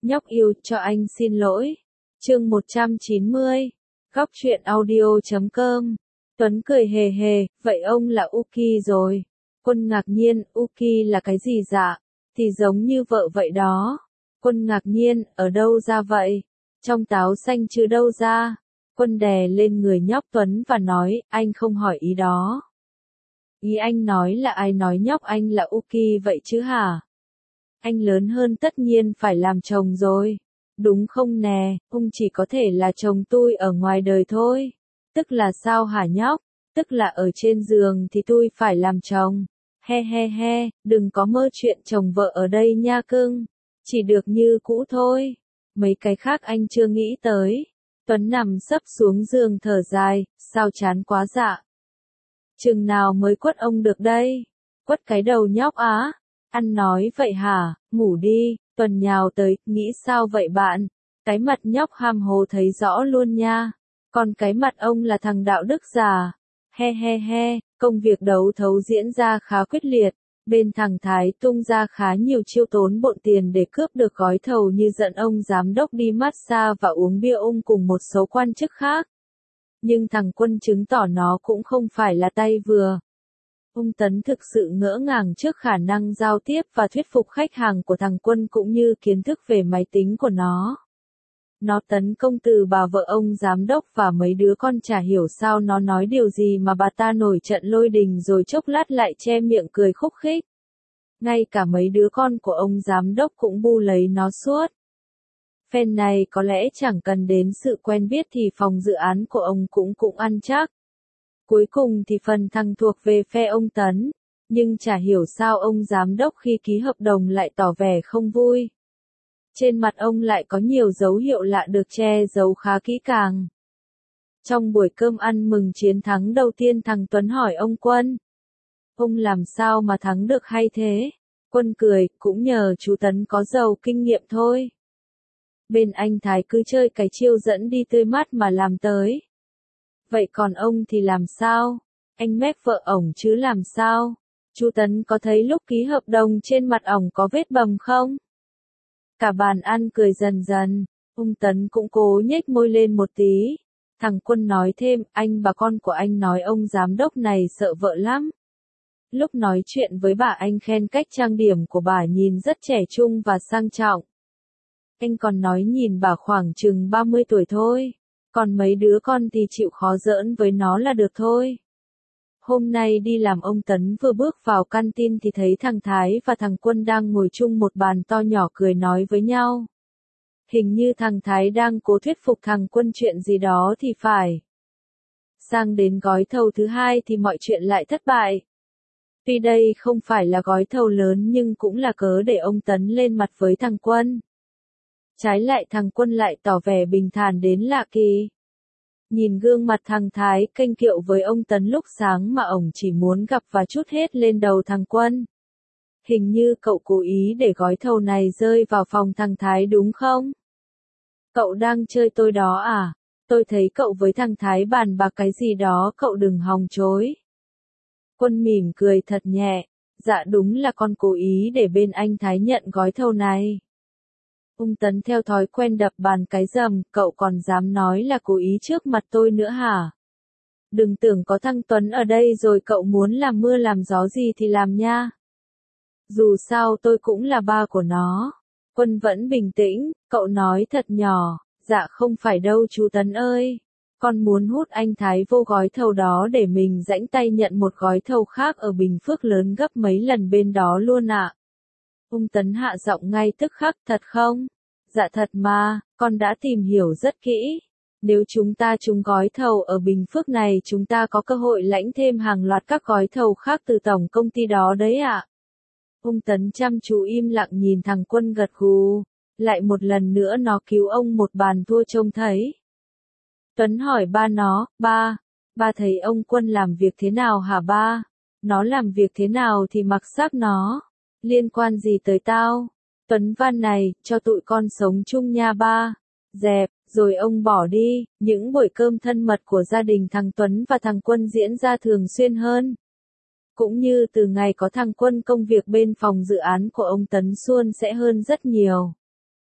Nhóc yêu cho anh xin lỗi. Chương 190. Góc truyện audio.com. Tuấn cười hề hề, vậy ông là Uki rồi. Quân ngạc nhiên, Uki là cái gì dạ? Thì giống như vợ vậy đó. Quân ngạc nhiên, ở đâu ra vậy? Trong táo xanh chứ đâu ra. Quân đè lên người nhóc Tuấn và nói, anh không hỏi ý đó. Ý anh nói là ai nói nhóc anh là Uki vậy chứ hả? Anh lớn hơn tất nhiên phải làm chồng rồi. Đúng không nè, ông chỉ có thể là chồng tôi ở ngoài đời thôi. Tức là sao hả nhóc? Tức là ở trên giường thì tôi phải làm chồng. He he he, đừng có mơ chuyện chồng vợ ở đây nha cưng. Chỉ được như cũ thôi. Mấy cái khác anh chưa nghĩ tới. Tuấn nằm sấp xuống giường thở dài, sao chán quá dạ. Chừng nào mới quất ông được đây? Quất cái đầu nhóc á? Ăn nói vậy hả, ngủ đi. Tuần nhào tới, nghĩ sao vậy bạn? Cái mặt nhóc ham hồ thấy rõ luôn nha. Còn cái mặt ông là thằng đạo đức già. He he he, công việc đấu thấu diễn ra khá quyết liệt. Bên thằng Thái tung ra khá nhiều chiêu tốn bộn tiền để cướp được gói thầu như dẫn ông giám đốc đi massage và uống bia ung cùng một số quan chức khác. Nhưng thằng Quân chứng tỏ nó cũng không phải là tay vừa. Ông Tấn thực sự ngỡ ngàng trước khả năng giao tiếp và thuyết phục khách hàng của thằng Quân cũng như kiến thức về máy tính của nó. Nó tấn công từ bà vợ ông giám đốc và mấy đứa con chả hiểu sao nó nói điều gì mà bà ta nổi trận lôi đình rồi chốc lát lại che miệng cười khúc khích. Ngay cả mấy đứa con của ông giám đốc cũng bu lấy nó suốt. Phen này có lẽ chẳng cần đến sự quen biết thì phòng dự án của ông cũng ăn chắc. Cuối cùng thì phần thằng thuộc về phe ông Tấn, nhưng chả hiểu sao ông giám đốc khi ký hợp đồng lại tỏ vẻ không vui. Trên mặt ông lại có nhiều dấu hiệu lạ được che giấu khá kỹ càng. Trong buổi cơm ăn mừng chiến thắng đầu tiên thằng Tuấn hỏi ông Quân. Ông làm sao mà thắng được hay thế? Quân cười, cũng nhờ chú Tấn có giàu kinh nghiệm thôi. Bên anh Thái cứ chơi cái chiêu dẫn đi tươi mát mà làm tới. Vậy còn ông thì làm sao? Anh mép vợ ổng chứ làm sao? Chú Tấn có thấy lúc ký hợp đồng trên mặt ổng có vết bầm không? Cả bàn ăn cười dần dần, ông Tấn cũng cố nhếch môi lên một tí. Thằng Quân nói thêm, anh bà con của anh nói ông giám đốc này sợ vợ lắm. Lúc nói chuyện với bà anh khen cách trang điểm của bà nhìn rất trẻ trung và sang trọng. Anh còn nói nhìn bà khoảng chừng 30 tuổi thôi. Còn mấy đứa con thì chịu khó giỡn với nó là được thôi. Hôm nay đi làm ông Tấn vừa bước vào căn tin thì thấy thằng Thái và thằng Quân đang ngồi chung một bàn to nhỏ cười nói với nhau. Hình như thằng Thái đang cố thuyết phục thằng Quân chuyện gì đó thì phải. Sang đến gói thầu thứ hai thì mọi chuyện lại thất bại. Tuy đây không phải là gói thầu lớn nhưng cũng là cớ để ông Tấn lên mặt với thằng Quân. Trái lại thằng Quân lại tỏ vẻ bình thản đến lạ kỳ. Nhìn gương mặt thằng Thái kênh kiệu với ông Tấn lúc sáng mà ổng chỉ muốn gặp và trút hết lên đầu thằng Quân. Hình như cậu cố ý để gói thầu này rơi vào phòng thằng Thái đúng không? Cậu đang chơi tôi đó à? Tôi thấy cậu với thằng Thái bàn bạc cái gì đó cậu đừng hòng chối. Quân mỉm cười thật nhẹ. Dạ đúng là con cố ý để bên anh Thái nhận gói thầu này. Ông Tấn theo thói quen đập bàn cái rầm, cậu còn dám nói là cố ý trước mặt tôi nữa hả? Đừng tưởng có thằng Tuấn ở đây rồi cậu muốn làm mưa làm gió gì thì làm nha. Dù sao tôi cũng là ba của nó. Quân vẫn bình tĩnh, cậu nói thật nhỏ, dạ không phải đâu chú Tấn ơi. Con muốn hút anh Thái vô gói thầu đó để mình rãnh tay nhận một gói thầu khác ở Bình Phước lớn gấp mấy lần bên đó luôn ạ. Ông Tấn hạ giọng ngay tức khắc, thật không? Dạ thật mà, con đã tìm hiểu rất kỹ. Nếu chúng ta trúng gói thầu ở Bình Phước này chúng ta có cơ hội lãnh thêm hàng loạt các gói thầu khác từ tổng công ty đó đấy ạ. Ông Tấn chăm chú im lặng nhìn thằng Quân gật gù. Lại một lần nữa nó cứu ông một bàn thua trông thấy. Tuấn hỏi ba nó, ba thấy ông Quân làm việc thế nào hả ba? Nó làm việc thế nào thì mặc xác nó. Liên quan gì tới tao? Tuấn van này, cho tụi con sống chung nha ba. Dẹp, rồi ông bỏ đi. Những buổi cơm thân mật của gia đình thằng Tuấn và thằng Quân diễn ra thường xuyên hơn. Cũng như từ ngày có thằng Quân công việc bên phòng dự án của ông Tấn suôn sẻ hơn rất nhiều.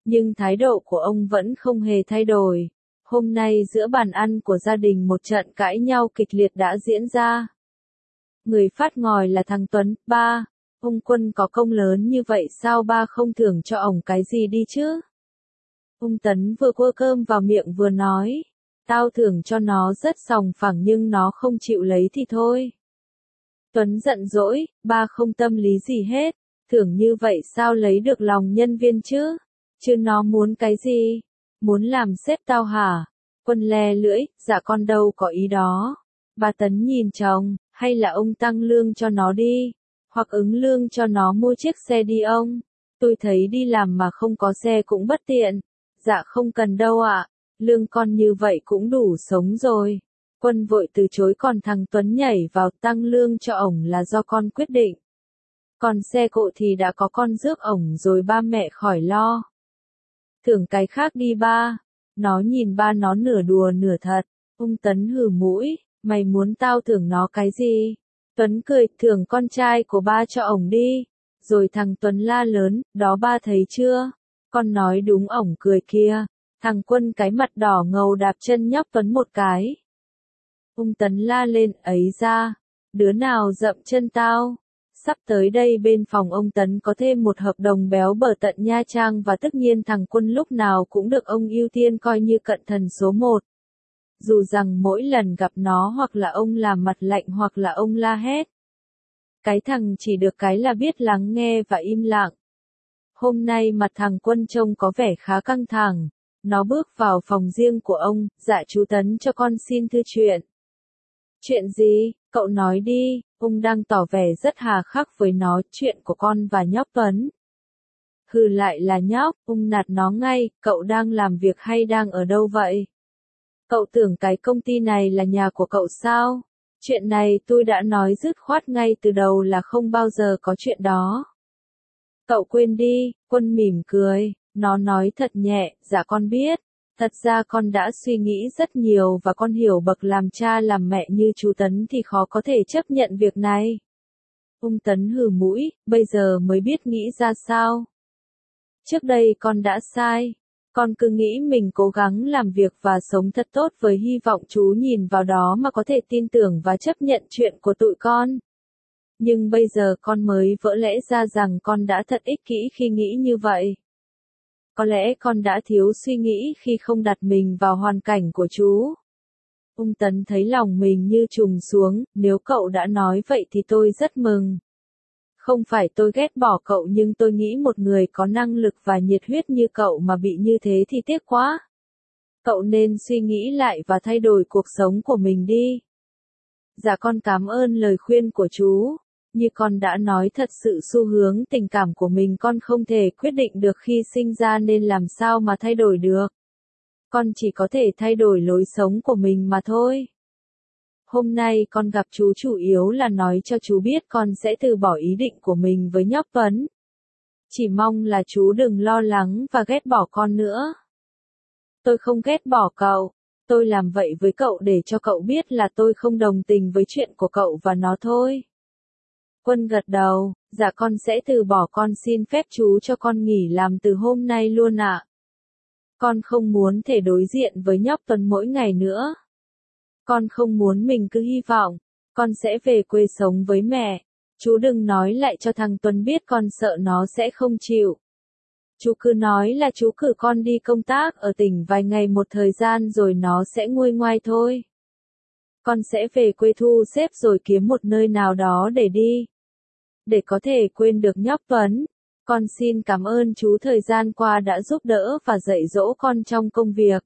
Nhưng thái độ của ông vẫn không hề thay đổi. Hôm nay giữa bàn ăn của gia đình một trận cãi nhau kịch liệt đã diễn ra. Người phát ngòi là thằng Tuấn. Ba, ông Quân có công lớn như vậy sao ba không thưởng cho ổng cái gì đi chứ? Ông Tấn vừa quơ cơm vào miệng vừa nói. Tao thưởng cho nó rất sòng phẳng nhưng nó không chịu lấy thì thôi. Tuấn giận dỗi, ba không tâm lý gì hết. Thưởng như vậy sao lấy được lòng nhân viên chứ? Chứ nó muốn cái gì? Muốn làm sếp tao hả? Quân le lưỡi, dạ con đâu có ý đó. Bà Tấn nhìn chồng, hay là ông tăng lương cho nó đi, hoặc ứng lương cho nó mua chiếc xe đi ông. Tôi thấy đi làm mà không có xe cũng bất tiện. Dạ không cần đâu ạ, lương con như vậy cũng đủ sống rồi. Quân vội từ chối còn thằng Tuấn nhảy vào tăng lương cho ổng là do con quyết định. Còn xe cộ thì đã có con rước ổng rồi ba mẹ khỏi lo. Thưởng cái khác đi ba. Nó nhìn ba nó nửa đùa nửa thật. Ông Tấn hừ mũi, mày muốn tao thưởng nó cái gì? Tuấn cười, thưởng con trai của ba cho ổng đi. Rồi thằng Tuấn la lớn, đó ba thấy chưa? Con nói đúng ổng cười kia. Thằng Quân cái mặt đỏ ngầu đạp chân nhóc Tuấn một cái. Ông Tấn la lên, ấy ra, đứa nào dậm chân tao? Sắp tới đây bên phòng ông Tấn có thêm một hợp đồng béo bở tận Nha Trang và tất nhiên thằng Quân lúc nào cũng được ông ưu tiên coi như cận thần số 1. Dù rằng mỗi lần gặp nó hoặc là ông làm mặt lạnh hoặc là ông la hét. Cái thằng chỉ được cái là biết lắng nghe và im lặng. Hôm nay mặt thằng Quân trông có vẻ khá căng thẳng. Nó bước vào phòng riêng của ông, dạ chú Tấn cho con xin thư chuyện. Chuyện gì, cậu nói đi, ông đang tỏ vẻ rất hà khắc với nó, chuyện của con và nhóc Tuấn. Hừ lại là nhóc, ông nạt nó ngay, cậu đang làm việc hay đang ở đâu vậy? Cậu tưởng cái công ty này là nhà của cậu sao? Chuyện này tôi đã nói dứt khoát ngay từ đầu là không bao giờ có chuyện đó. Cậu quên đi, Quân mỉm cười, nó nói thật nhẹ, dạ con biết. Thật ra con đã suy nghĩ rất nhiều và con hiểu bậc làm cha làm mẹ như chú Tấn thì khó có thể chấp nhận việc này. Ông Tấn hừ mũi, bây giờ mới biết nghĩ ra sao. Trước đây con đã sai. Con cứ nghĩ mình cố gắng làm việc và sống thật tốt với hy vọng chú nhìn vào đó mà có thể tin tưởng và chấp nhận chuyện của tụi con. Nhưng bây giờ con mới vỡ lẽ ra rằng con đã thật ích kỷ khi nghĩ như vậy. Có lẽ con đã thiếu suy nghĩ khi không đặt mình vào hoàn cảnh của chú. Ông Tấn thấy lòng mình như trùng xuống, nếu cậu đã nói vậy thì tôi rất mừng. Không phải tôi ghét bỏ cậu nhưng tôi nghĩ một người có năng lực và nhiệt huyết như cậu mà bị như thế thì tiếc quá. Cậu nên suy nghĩ lại và thay đổi cuộc sống của mình đi. Dạ con cảm ơn lời khuyên của chú. Như con đã nói thật sự xu hướng tình cảm của mình con không thể quyết định được khi sinh ra nên làm sao mà thay đổi được. Con chỉ có thể thay đổi lối sống của mình mà thôi. Hôm nay con gặp chú chủ yếu là nói cho chú biết con sẽ từ bỏ ý định của mình với nhóc Tuấn. Chỉ mong là chú đừng lo lắng và ghét bỏ con nữa. Tôi không ghét bỏ cậu. Tôi làm vậy với cậu để cho cậu biết là tôi không đồng tình với chuyện của cậu và nó thôi. Quân gật đầu, dạ con sẽ từ bỏ con xin phép chú cho con nghỉ làm từ hôm nay luôn ạ. Con không muốn thể đối diện với nhóc Tuấn mỗi ngày nữa. Con không muốn mình cứ hy vọng, con sẽ về quê sống với mẹ. Chú đừng nói lại cho thằng Tuấn biết con sợ nó sẽ không chịu. Chú cứ nói là chú cử con đi công tác ở tỉnh vài ngày một thời gian rồi nó sẽ nguôi ngoai thôi. Con sẽ về quê thu xếp rồi kiếm một nơi nào đó để đi. Để có thể quên được nhóc Tuấn. Con xin cảm ơn chú thời gian qua đã giúp đỡ và dạy dỗ con trong công việc.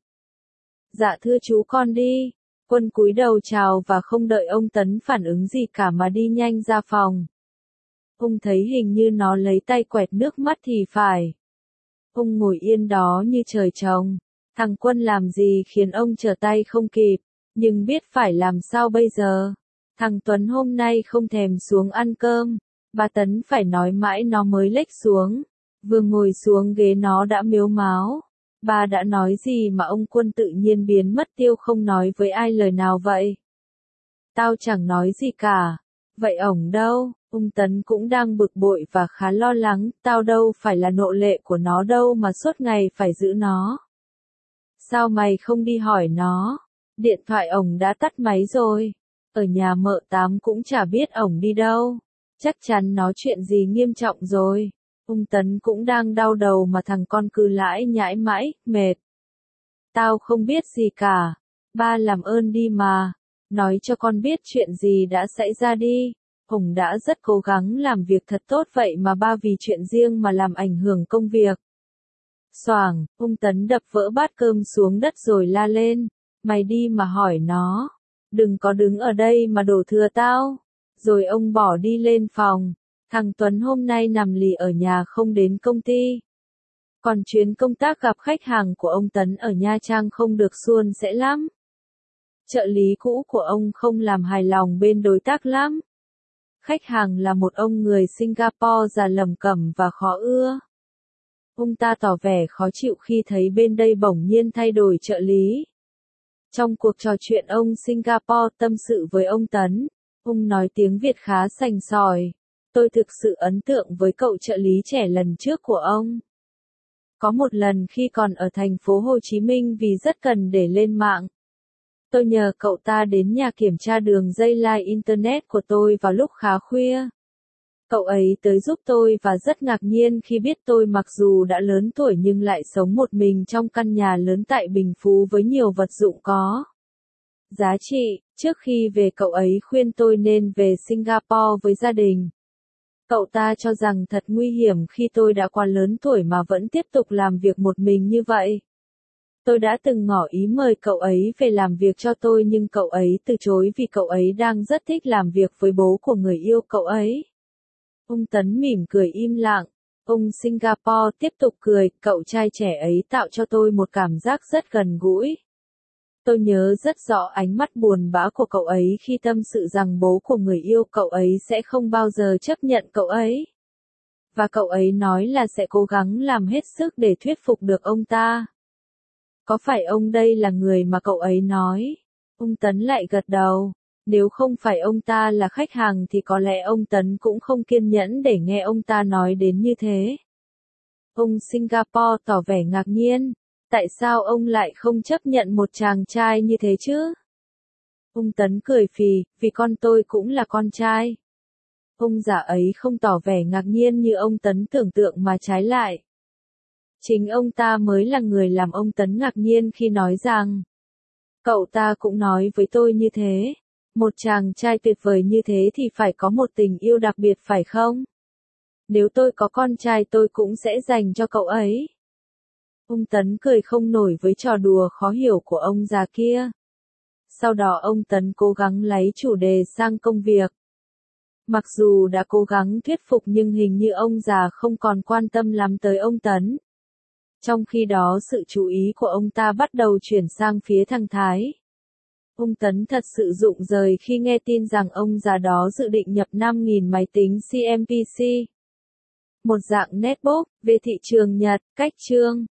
Dạ thưa chú con đi. Quân cúi đầu chào và không đợi ông Tấn phản ứng gì cả mà đi nhanh ra phòng. Ông thấy hình như nó lấy tay quẹt nước mắt thì phải. Ông ngồi yên đó như trời trồng. Thằng Quân làm gì khiến ông trở tay không kịp, nhưng biết phải làm sao bây giờ. Thằng Tuấn hôm nay không thèm xuống ăn cơm. Bà Tấn phải nói mãi nó mới lếch xuống. Vừa ngồi xuống ghế nó đã mếu máo. Bà đã nói gì mà ông Quân tự nhiên biến mất tiêu không nói với ai lời nào vậy? Tao chẳng nói gì cả. Vậy ổng đâu? Ung Tấn cũng đang bực bội và khá lo lắng, tao đâu phải là nô lệ của nó đâu mà suốt ngày phải giữ nó. Sao mày không đi hỏi nó? Điện thoại ổng đã tắt máy rồi. Ở nhà mợ Tám cũng chả biết ổng đi đâu. Chắc chắn nó chuyện gì nghiêm trọng rồi. Ung Tấn cũng đang đau đầu mà thằng con cứ lãi nhãi mãi, mệt. Tao không biết gì cả. Ba làm ơn đi mà. Nói cho con biết chuyện gì đã xảy ra đi. Ổng đã rất cố gắng làm việc thật tốt vậy mà ba vì chuyện riêng mà làm ảnh hưởng công việc. Xoảng, Ung Tấn đập vỡ bát cơm xuống đất rồi la lên. Mày đi mà hỏi nó. Đừng có đứng ở đây mà đổ thừa tao. Rồi ông bỏ đi lên phòng. Thằng Tuấn hôm nay nằm lì ở nhà không đến công ty. Còn chuyến công tác gặp khách hàng của ông Tấn ở Nha Trang không được suôn sẻ lắm. Trợ lý cũ của ông không làm hài lòng bên đối tác lắm. Khách hàng là một ông người Singapore già lẩm cẩm và khó ưa. Ông ta tỏ vẻ khó chịu khi thấy bên đây bỗng nhiên thay đổi trợ lý. Trong cuộc trò chuyện ông Singapore tâm sự với ông Tấn, ông nói tiếng Việt khá sành sỏi. Tôi thực sự ấn tượng với cậu trợ lý trẻ lần trước của ông. Có một lần khi còn ở thành phố Hồ Chí Minh vì rất cần để lên mạng. Tôi nhờ cậu ta đến nhà kiểm tra đường dây line Internet của tôi vào lúc khá khuya. Cậu ấy tới giúp tôi và rất ngạc nhiên khi biết tôi mặc dù đã lớn tuổi nhưng lại sống một mình trong căn nhà lớn tại Bình Phú với nhiều vật dụng có giá trị. Trước khi về cậu ấy khuyên tôi nên về Singapore với gia đình. Cậu ta cho rằng thật nguy hiểm khi tôi đã quá lớn tuổi mà vẫn tiếp tục làm việc một mình như vậy. Tôi đã từng ngỏ ý mời cậu ấy về làm việc cho tôi nhưng cậu ấy từ chối vì cậu ấy đang rất thích làm việc với bố của người yêu cậu ấy. Ông Tấn mỉm cười im lặng. Ông Singapore tiếp tục cười, cậu trai trẻ ấy tạo cho tôi một cảm giác rất gần gũi. Tôi nhớ rất rõ ánh mắt buồn bã của cậu ấy khi tâm sự rằng bố của người yêu cậu ấy sẽ không bao giờ chấp nhận cậu ấy. Và cậu ấy nói là sẽ cố gắng làm hết sức để thuyết phục được ông ta. Có phải ông đây là người mà cậu ấy nói? Ông Tấn lại gật đầu. Nếu không phải ông ta là khách hàng thì có lẽ ông Tấn cũng không kiên nhẫn để nghe ông ta nói đến như thế. Ông Singapore tỏ vẻ ngạc nhiên. Tại sao ông lại không chấp nhận một chàng trai như thế chứ? Ông Tấn cười phì, vì con tôi cũng là con trai. Ông già ấy không tỏ vẻ ngạc nhiên như ông Tấn tưởng tượng mà trái lại. Chính ông ta mới là người làm ông Tấn ngạc nhiên khi nói rằng cậu ta cũng nói với tôi như thế. Một chàng trai tuyệt vời như thế thì phải có một tình yêu đặc biệt phải không? Nếu tôi có con trai tôi cũng sẽ dành cho cậu ấy. Ông Tấn cười không nổi với trò đùa khó hiểu của ông già kia. Sau đó ông Tấn cố gắng lấy chủ đề sang công việc. Mặc dù đã cố gắng thuyết phục nhưng hình như ông già không còn quan tâm lắm tới ông Tấn. Trong khi đó sự chú ý của ông ta bắt đầu chuyển sang phía thằng Thái. Ông Tấn thật sự rụng rời khi nghe tin rằng ông già đó dự định nhập 5.000 máy tính CMPC. Một dạng netbook, về thị trường Nhật, cách chương.